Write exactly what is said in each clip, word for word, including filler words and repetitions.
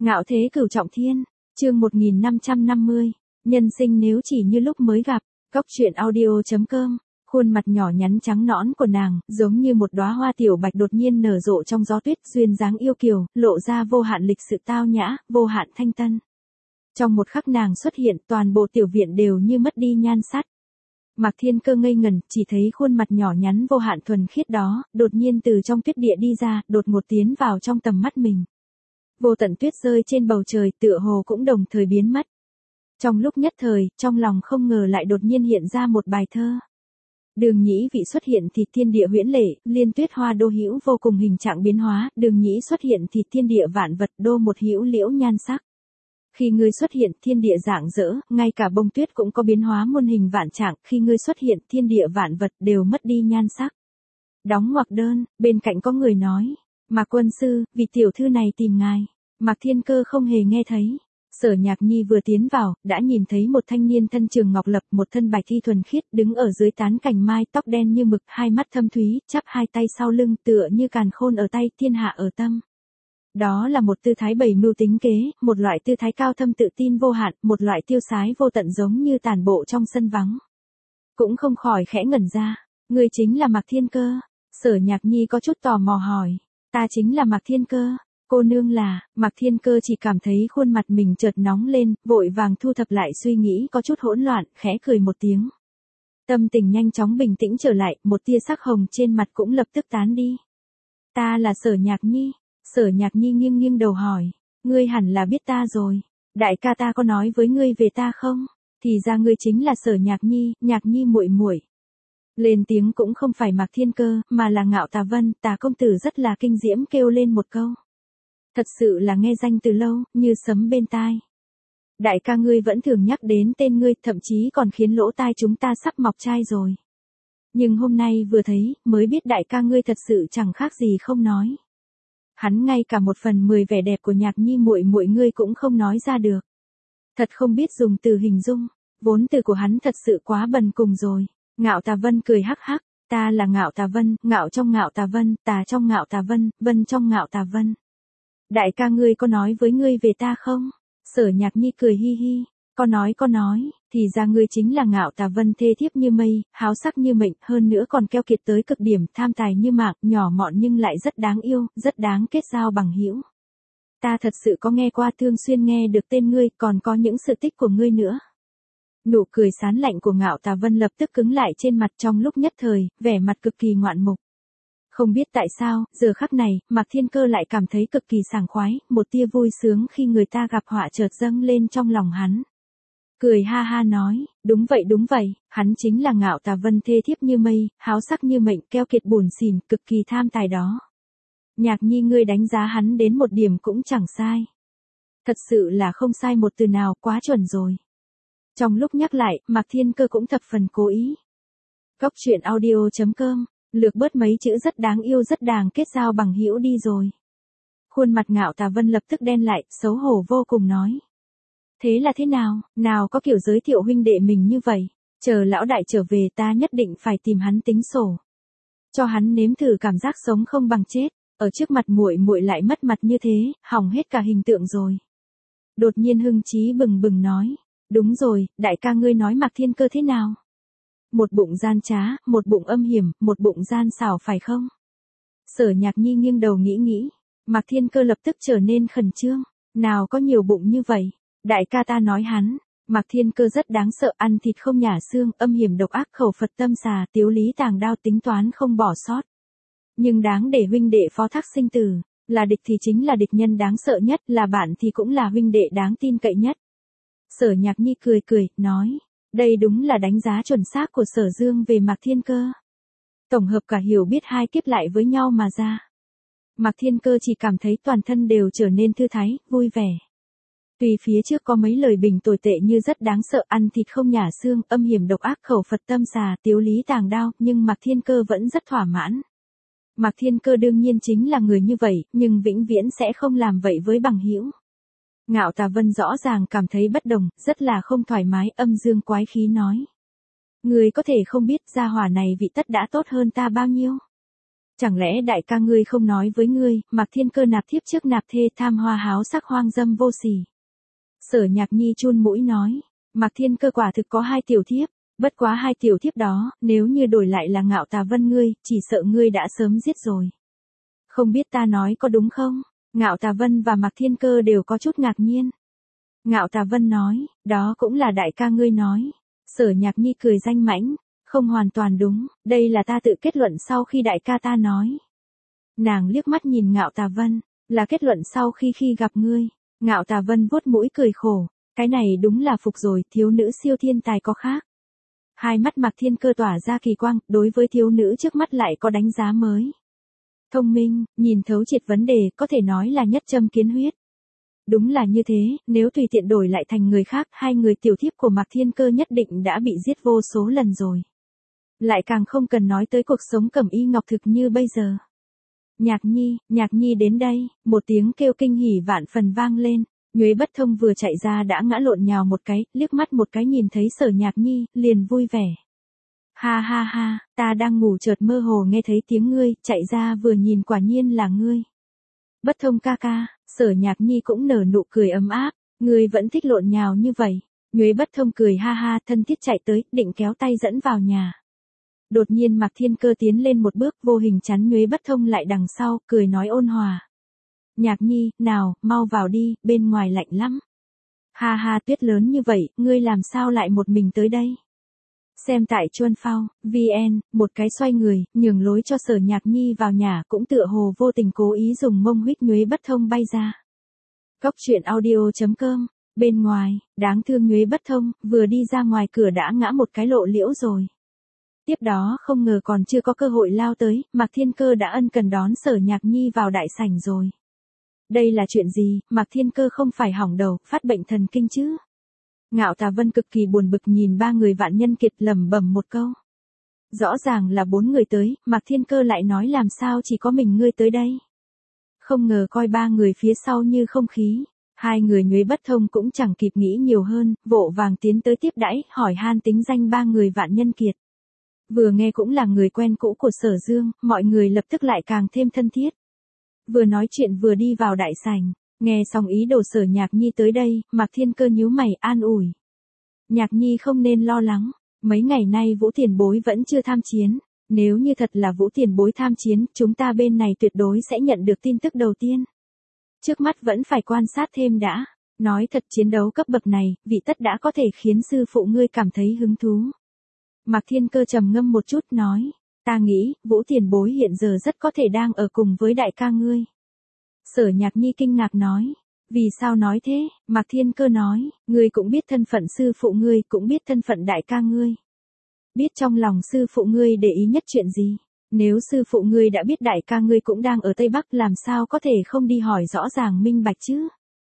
Ngạo thế cửu trọng thiên, chương một nghìn năm trăm năm mươi, nhân sinh nếu chỉ như lúc mới gặp, Cóc truyện audio.com, khuôn mặt nhỏ nhắn trắng nõn của nàng, giống như một đóa hoa tiểu bạch đột nhiên nở rộ trong gió tuyết, duyên dáng yêu kiều, lộ ra vô hạn lịch sự tao nhã, vô hạn thanh tân. Trong một khắc nàng xuất hiện, toàn bộ tiểu viện đều như mất đi nhan sắc. Mạc Thiên Cơ ngây ngẩn, chỉ thấy khuôn mặt nhỏ nhắn vô hạn thuần khiết đó, đột nhiên từ trong tuyết địa đi ra, đột ngột tiến vào trong tầm mắt mình. Vô tận tuyết rơi trên bầu trời, tựa hồ cũng đồng thời biến mất. Trong lúc nhất thời, trong lòng không ngờ lại đột nhiên hiện ra một bài thơ. Đường nhĩ vị xuất hiện thì thiên địa huyễn lệ, liên tuyết hoa đô hữu vô cùng hình trạng biến hóa, đường nhĩ xuất hiện thì thiên địa vạn vật đô một hữu liễu nhan sắc. Khi ngươi xuất hiện, thiên địa rạng rỡ, ngay cả bông tuyết cũng có biến hóa muôn hình vạn trạng, khi ngươi xuất hiện, thiên địa vạn vật đều mất đi nhan sắc. Đóng ngoặc đơn, bên cạnh có người nói, Mạc quân sư, vị tiểu thư này tìm ngài. Mạc Thiên Cơ không hề nghe thấy. Sở Nhạc Nhi vừa tiến vào, đã nhìn thấy một thanh niên thân trường ngọc lập, một thân bạch thi thuần khiết, đứng ở dưới tán cành mai, tóc đen như mực, hai mắt thâm thúy, chắp hai tay sau lưng, tựa như càn khôn ở tay, thiên hạ ở tâm. Đó là một tư thái bày mưu tính kế, một loại tư thái cao thâm tự tin vô hạn, một loại tiêu sái vô tận giống như tàn bộ trong sân vắng. Cũng không khỏi khẽ ngẩn ra, người chính là Mạc Thiên Cơ. Sở Nhạc Nhi có chút tò mò hỏi, ta chính là Mạc Thiên Cơ. Cô nương là, Mạc Thiên Cơ chỉ cảm thấy khuôn mặt mình chợt nóng lên, vội vàng thu thập lại suy nghĩ có chút hỗn loạn, khẽ cười một tiếng. Tâm tình nhanh chóng bình tĩnh trở lại, một tia sắc hồng trên mặt cũng lập tức tán đi. Ta là Sở Nhạc Nhi. Sở Nhạc Nhi nghiêng nghiêng đầu hỏi, ngươi hẳn là biết ta rồi. Đại ca ta có nói với ngươi về ta không? Thì ra ngươi chính là Sở Nhạc Nhi, Nhạc Nhi muội muội. Lên tiếng cũng không phải Mạc Thiên Cơ, mà là Ngạo Tà Vân, Tà công tử rất là kinh diễm kêu lên một câu. Thật sự là nghe danh từ lâu, như sấm bên tai. Đại ca ngươi vẫn thường nhắc đến tên ngươi, thậm chí còn khiến lỗ tai chúng ta sắp mọc chai rồi. Nhưng hôm nay vừa thấy, mới biết đại ca ngươi thật sự chẳng khác gì không nói. Hắn ngay cả một phần mười vẻ đẹp của Nhạc Nhi muội muội ngươi cũng không nói ra được. Thật không biết dùng từ hình dung, vốn từ của hắn thật sự quá bần cùng rồi. Ngạo Tà Vân cười hắc hắc, ta là Ngạo Tà Vân, ngạo trong Ngạo Tà Vân, tà trong Ngạo Tà Vân, vân trong Ngạo Tà Vân. Đại ca ngươi có nói với ngươi về ta không? Sở Nhạc Nhi cười hi hi, có nói có nói, thì ra ngươi chính là Ngạo Tà Vân thê thiếp như mây, háo sắc như mệnh, hơn nữa còn keo kiệt tới cực điểm, tham tài như mạc, nhỏ mọn nhưng lại rất đáng yêu, rất đáng kết giao bằng hữu. Ta thật sự có nghe qua, thường xuyên nghe được tên ngươi, còn có những sự tích của ngươi nữa. Nụ cười sán lạnh của Ngạo Tà Vân lập tức cứng lại trên mặt, trong lúc nhất thời, vẻ mặt cực kỳ ngoạn mục. Không biết tại sao, giờ khắc này, Mạc Thiên Cơ lại cảm thấy cực kỳ sảng khoái, một tia vui sướng khi người ta gặp họa chợt dâng lên trong lòng hắn. Cười ha ha nói, đúng vậy đúng vậy, hắn chính là Ngạo Tà Vân thê thiếp như mây, háo sắc như mệnh, keo kiệt buồn xỉn, cực kỳ tham tài đó. Nhạc Nhi ngươi đánh giá hắn đến một điểm cũng chẳng sai. Thật sự là không sai một từ nào, quá chuẩn rồi. Trong lúc nhắc lại, Mạc Thiên Cơ cũng thập phần cố ý. Cóc truyện audio.com, lược bớt mấy chữ rất đáng yêu rất đáng kết giao bằng hữu đi rồi. Khuôn mặt Ngạo Tà Vân lập tức đen lại, xấu hổ vô cùng nói. Thế là thế nào, nào có kiểu giới thiệu huynh đệ mình như vậy, chờ lão đại trở về ta nhất định phải tìm hắn tính sổ. Cho hắn nếm thử cảm giác sống không bằng chết, ở trước mặt muội muội lại mất mặt như thế, hỏng hết cả hình tượng rồi. Đột nhiên hưng chí bừng bừng nói, đúng rồi, đại ca ngươi nói Mạc Thiên Cơ thế nào? Một bụng gian trá, một bụng âm hiểm, một bụng gian xảo phải không? Sở Nhạc Nhi nghiêng đầu nghĩ nghĩ, Mạc Thiên Cơ lập tức trở nên khẩn trương, nào có nhiều bụng như vậy, đại ca ta nói hắn, Mạc Thiên Cơ rất đáng sợ, ăn thịt không nhả xương, âm hiểm độc ác, khẩu Phật tâm xà, tiếu lý tàng đao, tính toán không bỏ sót. Nhưng đáng để huynh đệ phó thác sinh tử, là địch thì chính là địch nhân đáng sợ nhất, là bạn thì cũng là huynh đệ đáng tin cậy nhất. Sở Nhạc Nhi cười cười, nói, đây đúng là đánh giá chuẩn xác của Sở Dương về Mạc Thiên Cơ. Tổng hợp cả hiểu biết hai kiếp lại với nhau mà ra. Mạc Thiên Cơ chỉ cảm thấy toàn thân đều trở nên thư thái, vui vẻ. Tuy phía trước có mấy lời bình tồi tệ như rất đáng sợ, ăn thịt không nhả xương, âm hiểm độc ác, khẩu Phật tâm xà, tiếu lý tàng đao, nhưng Mạc Thiên Cơ vẫn rất thỏa mãn. Mạc Thiên Cơ đương nhiên chính là người như vậy, nhưng vĩnh viễn sẽ không làm vậy với bằng hữu. Ngạo Tà Vân rõ ràng cảm thấy bất đồng, rất là không thoải mái, âm dương quái khí nói. Người có thể không biết gia hỏa này vị tất đã tốt hơn ta bao nhiêu. Chẳng lẽ đại ca ngươi không nói với ngươi, Mạc Thiên Cơ nạp thiếp trước nạp thê tham hoa háo sắc hoang dâm vô sỉ. Sở Nhạc Nhi chun mũi nói, Mạc Thiên Cơ quả thực có hai tiểu thiếp, bất quá hai tiểu thiếp đó, nếu như đổi lại là Ngạo Tà Vân ngươi, chỉ sợ ngươi đã sớm giết rồi. Không biết ta nói có đúng không? Ngạo Tà Vân và Mạc Thiên Cơ đều có chút ngạc nhiên. Ngạo Tà Vân nói, đó cũng là đại ca ngươi nói. Sở Nhạc Nhi cười danh mãnh, không hoàn toàn đúng, đây là ta tự kết luận sau khi đại ca ta nói. Nàng liếc mắt nhìn Ngạo Tà Vân, là kết luận sau khi khi gặp ngươi. Ngạo Tà Vân vuốt mũi cười khổ, cái này đúng là phục rồi, thiếu nữ siêu thiên tài có khác. Hai mắt Mạc Thiên Cơ tỏa ra kỳ quang, đối với thiếu nữ trước mắt lại có đánh giá mới. Thông minh, nhìn thấu triệt vấn đề, có thể nói là nhất châm kiến huyết. Đúng là như thế, nếu tùy tiện đổi lại thành người khác, hai người tiểu thiếp của Mạc Thiên Cơ nhất định đã bị giết vô số lần rồi. Lại càng không cần nói tới cuộc sống cẩm y ngọc thực như bây giờ. Nhạc Nhi, Nhạc Nhi đến đây, một tiếng kêu kinh hỉ vạn phần vang lên. Nhuế Bất Thông vừa chạy ra đã ngã lộn nhào một cái, liếc mắt một cái nhìn thấy Sở Nhạc Nhi, liền vui vẻ. Ha ha ha, ta đang ngủ chợt mơ hồ nghe thấy tiếng ngươi, chạy ra vừa nhìn quả nhiên là ngươi. Bất Thông ca ca, Sở Nhạc Nhi cũng nở nụ cười ấm áp, ngươi vẫn thích lộn nhào như vậy. Nhuế Bất Thông cười ha ha thân thiết chạy tới, định kéo tay dẫn vào nhà. Đột nhiên Mạc Thiên Cơ tiến lên một bước vô hình chắn Nhuế Bất Thông lại đằng sau, cười nói ôn hòa. Nhạc Nhi, nào, mau vào đi, bên ngoài lạnh lắm. Ha ha tuyết lớn như vậy, ngươi làm sao lại một mình tới đây? Xem tại Chuân Phao, vê en, một cái xoay người, nhường lối cho Sở Nhạc Nhi vào nhà cũng tựa hồ vô tình cố ý dùng mông huých Nhuế Bất Thông bay ra. Cóc truyện audio chấm com, bên ngoài, đáng thương Nhuế Bất Thông, vừa đi ra ngoài cửa đã ngã một cái lộ liễu rồi. Tiếp đó không ngờ còn chưa có cơ hội lao tới, Mạc Thiên Cơ đã ân cần đón Sở Nhạc Nhi vào đại sảnh rồi. Đây là chuyện gì, Mạc Thiên Cơ không phải hỏng đầu, phát bệnh thần kinh chứ? Ngạo Tà Vân cực kỳ buồn bực nhìn ba người Vạn Nhân Kiệt lẩm bẩm một câu. Rõ ràng là bốn người tới, Mạc Thiên Cơ lại nói làm sao chỉ có mình ngươi tới đây. Không ngờ coi ba người phía sau như không khí. Hai người Nhuế Bất Thông cũng chẳng kịp nghĩ nhiều hơn, vội vàng tiến tới tiếp đãi, hỏi han tính danh ba người Vạn Nhân Kiệt. Vừa nghe cũng là người quen cũ của Sở Dương, mọi người lập tức lại càng thêm thân thiết. Vừa nói chuyện vừa đi vào đại sảnh, nghe xong ý đồ Sở Nhạc Nhi tới đây, Mạc Thiên Cơ nhíu mày an ủi. Nhạc Nhi không nên lo lắng, mấy ngày nay Vũ Tiền Bối vẫn chưa tham chiến, nếu như thật là Vũ Tiền Bối tham chiến, chúng ta bên này tuyệt đối sẽ nhận được tin tức đầu tiên. Trước mắt vẫn phải quan sát thêm đã, nói thật chiến đấu cấp bậc này, vị tất đã có thể khiến sư phụ ngươi cảm thấy hứng thú. Mạc Thiên Cơ trầm ngâm một chút nói, ta nghĩ, Vũ Tiền Bối hiện giờ rất có thể đang ở cùng với đại ca ngươi. Sở Nhạc Nhi kinh ngạc nói, vì sao nói thế, Mạc Thiên Cơ nói, ngươi cũng biết thân phận sư phụ ngươi, cũng biết thân phận đại ca ngươi. Biết trong lòng sư phụ ngươi để ý nhất chuyện gì, nếu sư phụ ngươi đã biết đại ca ngươi cũng đang ở Tây Bắc làm sao có thể không đi hỏi rõ ràng minh bạch chứ.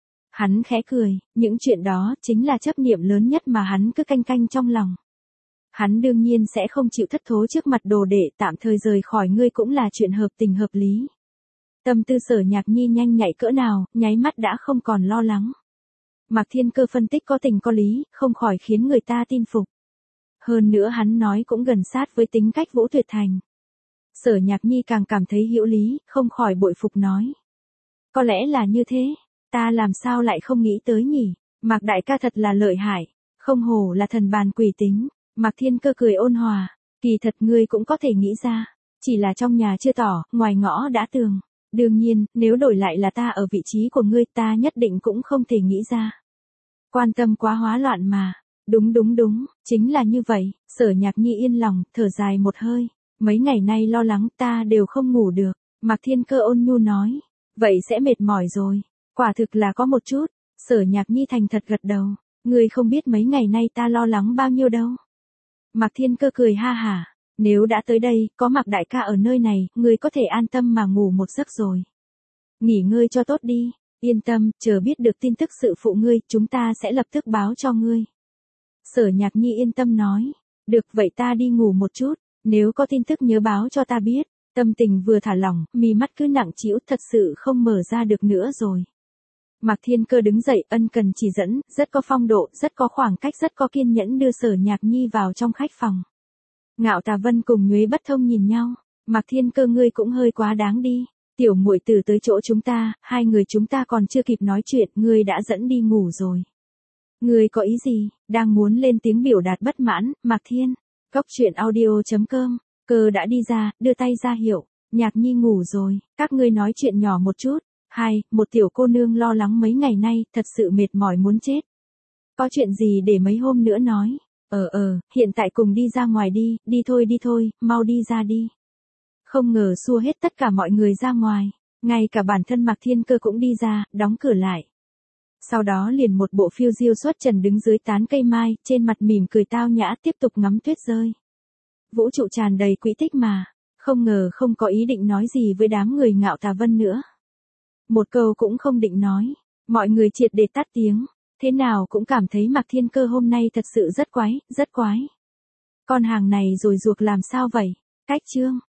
Hắn khẽ cười, những chuyện đó chính là chấp niệm lớn nhất mà hắn cứ canh canh trong lòng. Hắn đương nhiên sẽ không chịu thất thố trước mặt đồ đệ, tạm thời rời khỏi ngươi cũng là chuyện hợp tình hợp lý. Tâm tư Sở Nhạc Nhi nhanh nhạy cỡ nào, nháy mắt đã không còn lo lắng. Mạc Thiên Cơ phân tích có tình có lý, không khỏi khiến người ta tin phục. Hơn nữa hắn nói cũng gần sát với tính cách Vũ Tuyệt Thành. Sở Nhạc Nhi càng cảm thấy hữu lý, không khỏi bội phục nói. Có lẽ là như thế, ta làm sao lại không nghĩ tới nhỉ, Mạc đại ca thật là lợi hại, không hổ là thần bàn quỷ tính. Mạc Thiên Cơ cười ôn hòa, kỳ thật ngươi cũng có thể nghĩ ra, chỉ là trong nhà chưa tỏ, ngoài ngõ đã tường. Đương nhiên, nếu đổi lại là ta ở vị trí của ngươi ta nhất định cũng không thể nghĩ ra. Quan tâm quá hóa loạn mà. Đúng đúng đúng, chính là như vậy. Sở Nhạc Nhi yên lòng, thở dài một hơi. Mấy ngày nay lo lắng ta đều không ngủ được. Mạc Thiên Cơ ôn nhu nói. Vậy sẽ mệt mỏi rồi. Quả thực là có một chút. Sở Nhạc Nhi thành thật gật đầu. Ngươi không biết mấy ngày nay ta lo lắng bao nhiêu đâu. Mạc Thiên Cơ cười ha hả. Nếu đã tới đây, có Mạc đại ca ở nơi này, ngươi có thể an tâm mà ngủ một giấc rồi. Nghỉ ngơi cho tốt đi, yên tâm, chờ biết được tin tức sự phụ ngươi, chúng ta sẽ lập tức báo cho ngươi. Sở Nhạc Nhi yên tâm nói, được vậy ta đi ngủ một chút, nếu có tin tức nhớ báo cho ta biết. Tâm tình vừa thả lỏng, mí mắt cứ nặng trĩu thật sự không mở ra được nữa rồi. Mạc Thiên Cơ đứng dậy ân cần chỉ dẫn, rất có phong độ, rất có khoảng cách, rất có kiên nhẫn đưa Sở Nhạc Nhi vào trong khách phòng. Ngạo Tà Vân cùng Nhuế Bất Thông nhìn nhau, Mạc Thiên Cơ ngươi cũng hơi quá đáng đi. Tiểu muội tử tới chỗ chúng ta, hai người chúng ta còn chưa kịp nói chuyện, ngươi đã dẫn đi ngủ rồi. Ngươi có ý gì? Đang muốn lên tiếng biểu đạt bất mãn, Mạc Thiên. Cốc truyện audio chấm com, Cơ đã đi ra, đưa tay ra hiệu. Nhạc Nhi ngủ rồi, các ngươi nói chuyện nhỏ một chút. Hai, một tiểu cô nương lo lắng mấy ngày nay, thật sự mệt mỏi muốn chết. Có chuyện gì để mấy hôm nữa nói? Ờ ờ, hiện tại cùng đi ra ngoài đi, đi thôi đi thôi, mau đi ra đi. Không ngờ xua hết tất cả mọi người ra ngoài, ngay cả bản thân Mạc Thiên Cơ cũng đi ra, đóng cửa lại. Sau đó liền một bộ phiêu diêu xuất trần đứng dưới tán cây mai, trên mặt mỉm cười tao nhã tiếp tục ngắm tuyết rơi. Vũ trụ tràn đầy quỹ tích mà, không ngờ không có ý định nói gì với đám người Ngạo Tà Vân nữa. Một câu cũng không định nói, mọi người triệt để tắt tiếng, thế nào cũng cảm thấy Mạc Thiên Cơ hôm nay thật sự rất quái, rất quái. Con hàng này rồi ruột làm sao vậy? Cách chương